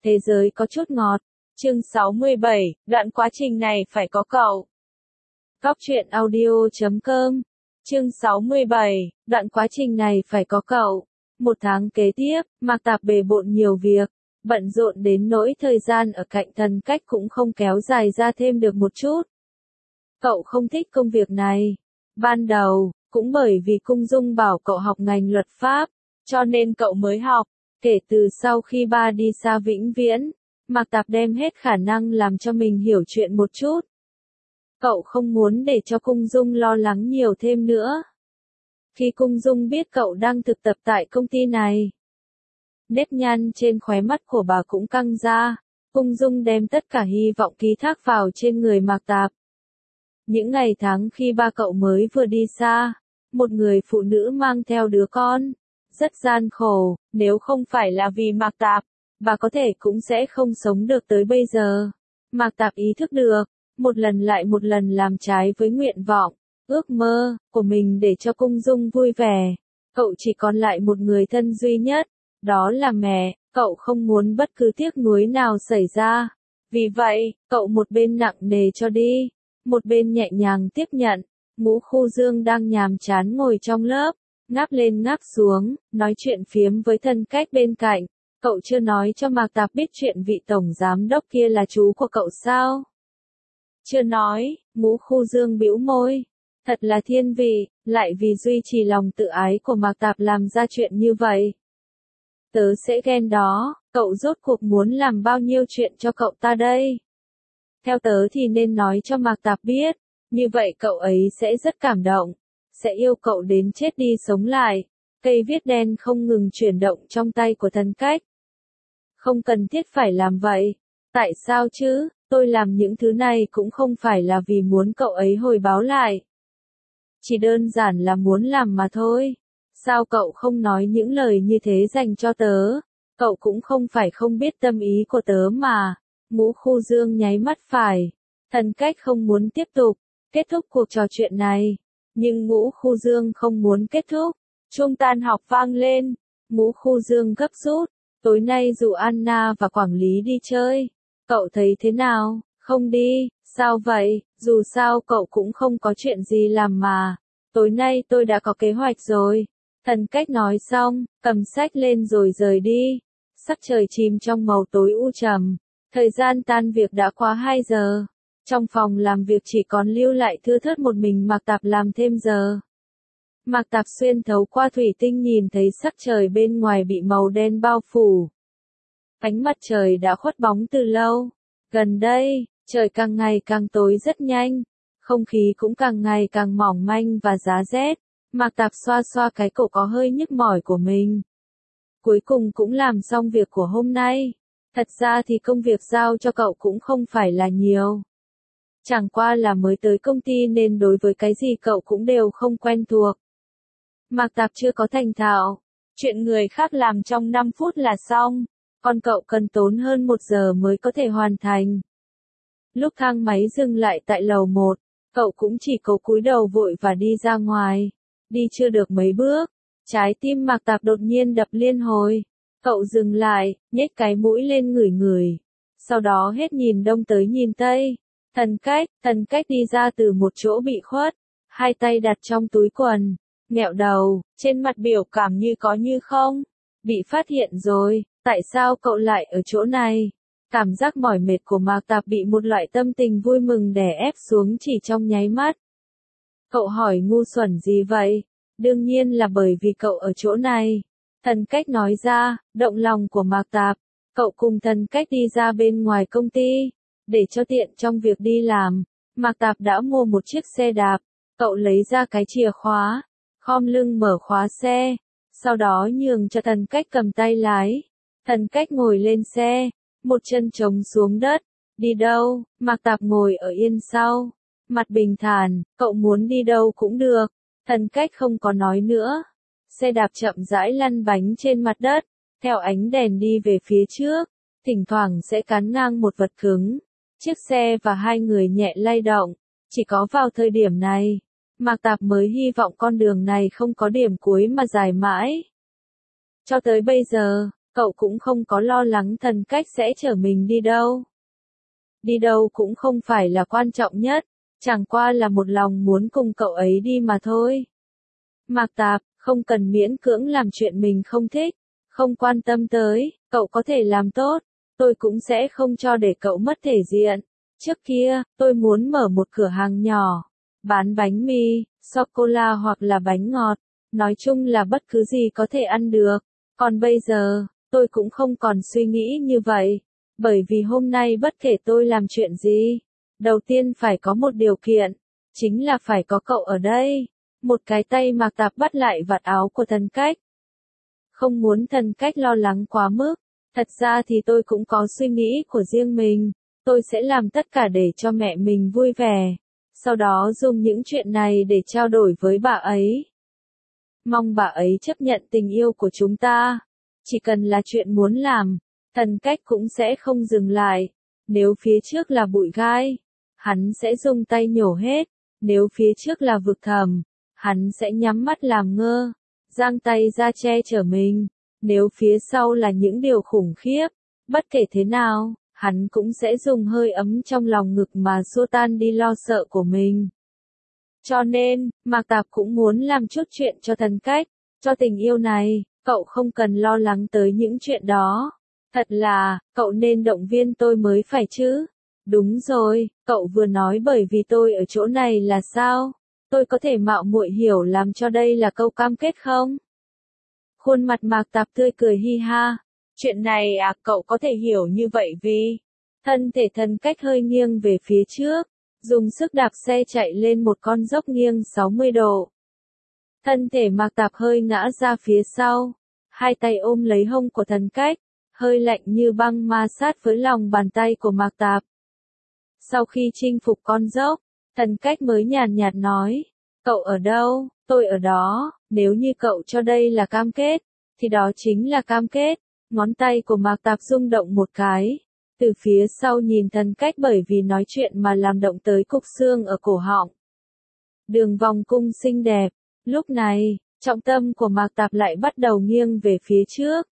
Thế giới có chút ngọt. Chương 67, đoạn quá trình này phải có cậu. Góc truyện audio.com. Chương 67, đoạn quá trình này phải có cậu. Một tháng kế tiếp, Mạc Tạp bề bộn nhiều việc, bận rộn đến nỗi thời gian ở cạnh Thần Cách cũng không kéo dài ra thêm được một chút. Cậu không thích công việc này. Ban đầu, cũng bởi vì Cung Dung bảo cậu học ngành luật pháp, cho nên cậu mới học. Kể từ sau khi ba đi xa vĩnh viễn, Mạc Tạp đem hết khả năng làm cho mình hiểu chuyện một chút. Cậu không muốn để cho Cung Dung lo lắng nhiều thêm nữa. Khi Cung Dung biết cậu đang thực tập tại công ty này, nếp nhăn trên khóe mắt của bà cũng căng ra. Cung Dung đem tất cả hy vọng ký thác vào trên người Mạc Tạp. Những ngày tháng khi ba cậu mới vừa đi xa, một người phụ nữ mang theo đứa con, rất gian khổ, nếu không phải là vì Mạc Tạp, bà có thể cũng sẽ không sống được tới bây giờ. Mạc Tạp ý thức được, một lần lại một lần làm trái với nguyện vọng, ước mơ của mình để cho Cung Dung vui vẻ. Cậu chỉ còn lại một người thân duy nhất, đó là mẹ. Cậu không muốn bất cứ tiếc nuối nào xảy ra. Vì vậy, cậu một bên nặng nề cho đi, một bên nhẹ nhàng tiếp nhận. Ngũ Khu Dương đang nhàm chán ngồi trong lớp, ngáp lên ngáp xuống, nói chuyện phiếm với Thân Cách bên cạnh. Cậu chưa nói cho Mạc Tạp biết chuyện vị tổng giám đốc kia là chú của cậu sao? Chưa nói. Ngũ Khu Dương bĩu môi. Thật là thiên vị, lại vì duy trì lòng tự ái của Mạc Tạp làm ra chuyện như vậy. Tớ sẽ ghen đó. Cậu rốt cuộc muốn làm bao nhiêu chuyện cho cậu ta đây? Theo tớ thì nên nói cho Mạc Tạp biết, như vậy cậu ấy sẽ rất cảm động, sẽ yêu cậu đến chết đi sống lại. Cây viết đen không ngừng chuyển động trong tay của Thân Cách. Không cần thiết phải làm vậy. Tại sao chứ? Tôi làm những thứ này cũng không phải là vì muốn cậu ấy hồi báo lại. Chỉ đơn giản là muốn làm mà thôi. Sao cậu không nói những lời như thế dành cho tớ? Cậu cũng không phải không biết tâm ý của tớ mà. Ngũ Khu Dương nháy mắt phải. Thân Cách không muốn tiếp tục, kết thúc cuộc trò chuyện này. Nhưng Ngũ Khu Dương không muốn kết thúc. Chuông tan học vang lên. Ngũ Khu Dương gấp rút. Tối nay rủ Anna và quản lý đi chơi. Cậu thấy thế nào? Không đi. Sao vậy? Dù sao cậu cũng không có chuyện gì làm mà. Tối nay tôi đã có kế hoạch rồi. Thần Cách nói xong, cầm sách lên rồi rời đi. Sắc trời chìm trong màu tối u trầm. Thời gian tan việc đã qua 2 giờ. Trong phòng làm việc chỉ còn lưu lại thưa thớt một mình Mạc Tạp làm thêm giờ. Mạc Tạp xuyên thấu qua thủy tinh nhìn thấy sắc trời bên ngoài bị màu đen bao phủ. Ánh mặt trời đã khuất bóng từ lâu. Gần đây, trời càng ngày càng tối rất nhanh. Không khí cũng càng ngày càng mỏng manh và giá rét. Mạc Tạp xoa xoa cái cổ có hơi nhức mỏi của mình. Cuối cùng cũng làm xong việc của hôm nay. Thật ra thì công việc giao cho cậu cũng không phải là nhiều. Chẳng qua là mới tới công ty nên đối với cái gì cậu cũng đều không quen thuộc. Mạc Tạp chưa có thành thạo. Chuyện người khác làm trong 5 phút là xong. Còn cậu cần tốn hơn 1 giờ mới có thể hoàn thành. Lúc thang máy dừng lại tại lầu 1, cậu cũng chỉ cố cúi đầu vội và đi ra ngoài. Đi chưa được mấy bước, trái tim Mạc Tạp đột nhiên đập liên hồi. Cậu dừng lại, nhếch cái mũi lên ngửi ngửi. Sau đó hết nhìn đông tới nhìn tây. Thần Cách đi ra từ một chỗ bị khuất. Hai tay đặt trong túi quần. Nghẹo đầu, trên mặt biểu cảm như có như không. Bị phát hiện rồi, tại sao cậu lại ở chỗ này? Cảm giác mỏi mệt của Mạc Tạp bị một loại tâm tình vui mừng đè ép xuống chỉ trong nháy mắt. Cậu hỏi ngu xuẩn gì vậy? Đương nhiên là bởi vì cậu ở chỗ này. Thần Cách nói ra, động lòng của Mạc Tạp. Cậu cùng Thần Cách đi ra bên ngoài công ty. Để cho tiện trong việc đi làm, Mạc Tạp đã mua một chiếc xe đạp. Cậu lấy ra cái chìa khóa, khom lưng mở khóa xe. Sau đó nhường cho Thần Cách cầm tay lái. Thần Cách ngồi lên xe, một chân chống xuống đất. Đi đâu? Mạc Tạp ngồi ở yên sau. Mặt bình thản, cậu muốn đi đâu cũng được. Thần Cách không có nói nữa. Xe đạp chậm rãi lăn bánh trên mặt đất, theo ánh đèn đi về phía trước, thỉnh thoảng sẽ cán ngang một vật cứng. Chiếc xe và hai người nhẹ lay động. Chỉ có vào thời điểm này, Mạc Tạp mới hy vọng con đường này không có điểm cuối mà dài mãi. Cho tới bây giờ, cậu cũng không có lo lắng Thần Cách sẽ chở mình đi đâu. Đi đâu cũng không phải là quan trọng nhất, chẳng qua là một lòng muốn cùng cậu ấy đi mà thôi. Mạc Tạp, không cần miễn cưỡng làm chuyện mình không thích, không quan tâm tới, cậu có thể làm tốt, tôi cũng sẽ không cho để cậu mất thể diện. Trước kia, tôi muốn mở một cửa hàng nhỏ, bán bánh mì, sô-cô-la hoặc là bánh ngọt, nói chung là bất cứ gì có thể ăn được. Còn bây giờ, tôi cũng không còn suy nghĩ như vậy, bởi vì hôm nay bất kể tôi làm chuyện gì, đầu tiên phải có một điều kiện, chính là phải có cậu ở đây. Một cái tay Mạc Tạp bắt lại vạt áo của Thần Cách. Không muốn Thần Cách lo lắng quá mức, thật ra thì tôi cũng có suy nghĩ của riêng mình, tôi sẽ làm tất cả để cho mẹ mình vui vẻ, sau đó dùng những chuyện này để trao đổi với bà ấy. Mong bà ấy chấp nhận tình yêu của chúng ta, chỉ cần là chuyện muốn làm, Thần Cách cũng sẽ không dừng lại, nếu phía trước là bụi gai, hắn sẽ dùng tay nhổ hết, nếu phía trước là vực thẳm, hắn sẽ nhắm mắt làm ngơ, giang tay ra che chở mình, nếu phía sau là những điều khủng khiếp, bất kể thế nào, hắn cũng sẽ dùng hơi ấm trong lòng ngực mà xua tan đi lo sợ của mình. Cho nên, Mạc Tạp cũng muốn làm chút chuyện cho Thần Cách, cho tình yêu này, cậu không cần lo lắng tới những chuyện đó. Thật là, cậu nên động viên tôi mới phải chứ. Đúng rồi, cậu vừa nói bởi vì tôi ở chỗ này là sao? Tôi có thể mạo muội hiểu làm cho đây là câu cam kết không? Khuôn mặt Mạc Tạp tươi cười hi ha. Chuyện này à, cậu có thể hiểu như vậy vì thân thể Thần Cách hơi nghiêng về phía trước, dùng sức đạp xe chạy lên một con dốc nghiêng 60 độ. Thân thể Mạc Tạp hơi ngã ra phía sau, hai tay ôm lấy hông của Thần Cách, hơi lạnh như băng ma sát với lòng bàn tay của Mạc Tạp. Sau khi chinh phục con dốc, Thần Cách mới nhàn nhạt nói, cậu ở đâu, tôi ở đó, nếu như cậu cho đây là cam kết, thì đó chính là cam kết. Ngón tay của Mạc Tạp rung động một cái, từ phía sau nhìn Thần Cách bởi vì nói chuyện mà làm động tới cục xương ở cổ họng. Đường vòng cung xinh đẹp, lúc này, trọng tâm của Mạc Tạp lại bắt đầu nghiêng về phía trước.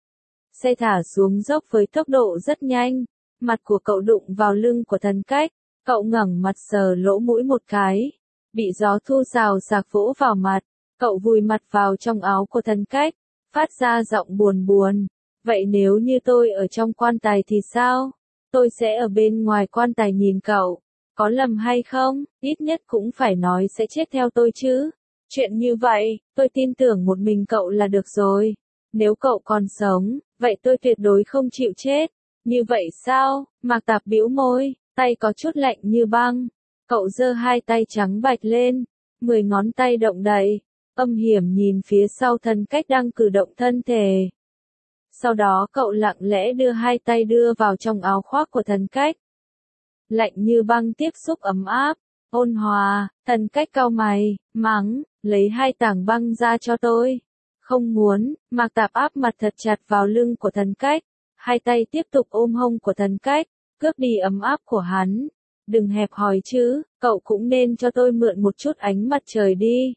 Xe thả xuống dốc với tốc độ rất nhanh, mặt của cậu đụng vào lưng của Thần Cách, cậu ngẩng mặt sờ lỗ mũi một cái, bị gió thu rào rạc vỗ vào mặt, cậu vùi mặt vào trong áo của Thần Cách, phát ra giọng buồn buồn. Vậy nếu như tôi ở trong quan tài thì sao? Tôi sẽ ở bên ngoài quan tài nhìn cậu. Có lầm hay không? Ít nhất cũng phải nói sẽ chết theo tôi chứ. Chuyện như vậy, tôi tin tưởng một mình cậu là được rồi. Nếu cậu còn sống, vậy tôi tuyệt đối không chịu chết. Như vậy sao? Mạc Tạp bĩu môi, tay có chút lạnh như băng. Cậu giơ hai tay trắng bạch lên, 10 ngón tay động đậy, âm hiểm nhìn phía sau Thần Cách đang cử động thân thể. Sau đó cậu lặng lẽ đưa hai tay đưa vào trong áo khoác của Thần Cách. Lạnh như băng tiếp xúc ấm áp, ôn hòa, Thần Cách cau mày, mắng, lấy hai tảng băng ra cho tôi. Không muốn, Mạc Tạp áp mặt thật chặt vào lưng của Thần Cách, hai tay tiếp tục ôm hông của Thần Cách, cướp đi ấm áp của hắn. Đừng hẹp hòi chứ, cậu cũng nên cho tôi mượn một chút ánh mặt trời đi.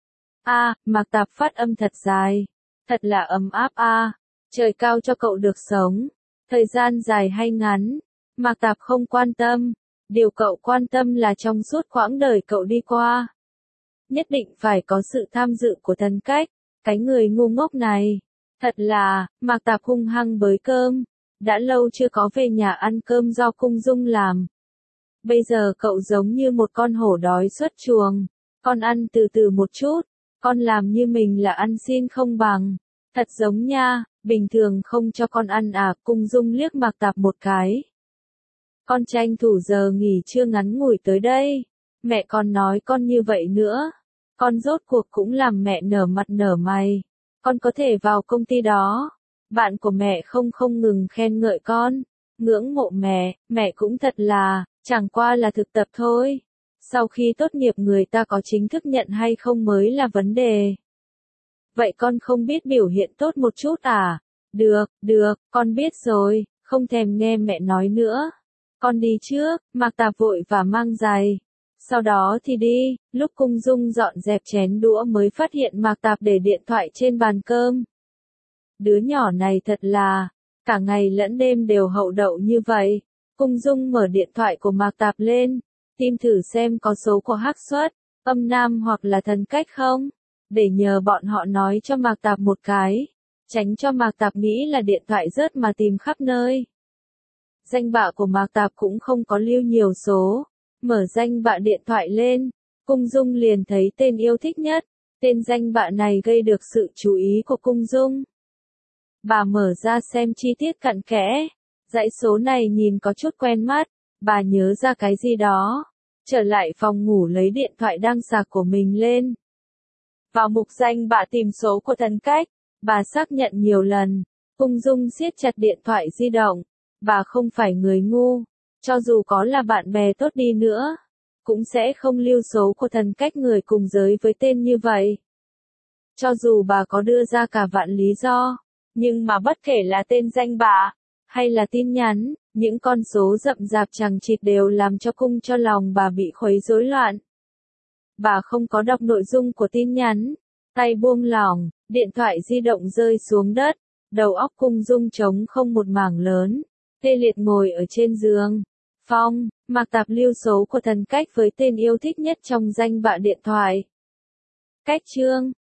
Mạc Tạp phát âm thật dài, thật là ấm áp trời cao cho cậu được sống, thời gian dài hay ngắn, Mạc Tạp không quan tâm, điều cậu quan tâm là trong suốt quãng đời cậu đi qua. Nhất định phải có sự tham dự của Thần Cách, cái người ngu ngốc này. Thật là, Mạc Tạp hung hăng bới cơm, đã lâu chưa có về nhà ăn cơm do Cung Dung làm. Bây giờ cậu giống như một con hổ đói xuất chuồng, con ăn từ từ một chút, con làm như mình là ăn xin không bằng. Thật giống nha, bình thường không cho con ăn à? Cung Dung liếc Mạc Tạp một cái. Con tranh thủ giờ nghỉ trưa ngắn ngủi tới đây. Mẹ con nói con như vậy nữa. Con rốt cuộc cũng làm mẹ nở mặt nở mày. Con có thể vào công ty đó. Bạn của mẹ không ngừng khen ngợi con. Ngưỡng mộ mẹ, mẹ cũng thật là, chẳng qua là thực tập thôi. Sau khi tốt nghiệp người ta có chính thức nhận hay không mới là vấn đề. Vậy con không biết biểu hiện tốt một chút à? Được, con biết rồi, không thèm nghe mẹ nói nữa. Con đi trước, Mạc Tạp vội và mang giày. Sau đó thì đi, lúc Cung Dung dọn dẹp chén đũa mới phát hiện Mạc Tạp để điện thoại trên bàn cơm. Đứa nhỏ này thật là, cả ngày lẫn đêm đều hậu đậu như vậy. Cung Dung mở điện thoại của Mạc Tạp lên, tìm thử xem có số của Hắc Xuất, Âm Nam hoặc là Thần Cách không, để nhờ bọn họ nói cho Mạc Tạp một cái, tránh cho Mạc Tạp nghĩ là điện thoại rớt mà tìm khắp nơi. Danh bạ của Mạc Tạp cũng không có lưu nhiều số, mở danh bạ điện thoại lên, Cung Dung liền thấy tên yêu thích nhất, tên danh bạ này gây được sự chú ý của Cung Dung. Bà mở ra xem chi tiết cặn kẽ, dãy số này nhìn có chút quen mắt, bà nhớ ra cái gì đó, trở lại phòng ngủ lấy điện thoại đang sạc của mình lên. Vào mục danh bạ tìm số của Thần Cách, bà xác nhận nhiều lần, Cung Dung siết chặt điện thoại di động, bà không phải người ngu, cho dù có là bạn bè tốt đi nữa, cũng sẽ không lưu số của Thần Cách người cùng giới với tên như vậy. Cho dù bà có đưa ra cả vạn lý do, nhưng mà bất kể là tên danh bạ, hay là tin nhắn, những con số rậm rạp chằng chịt đều làm cho cho lòng bà bị khuấy rối loạn. Bà không có đọc nội dung của tin nhắn, tay buông lỏng, điện thoại di động rơi xuống đất, đầu óc Cung Dung trống không một mảng lớn, tê liệt ngồi ở trên giường. Phong, Mạc Tạp lưu số của Thần Cách với tên yêu thích nhất trong danh bạ điện thoại. Cách chương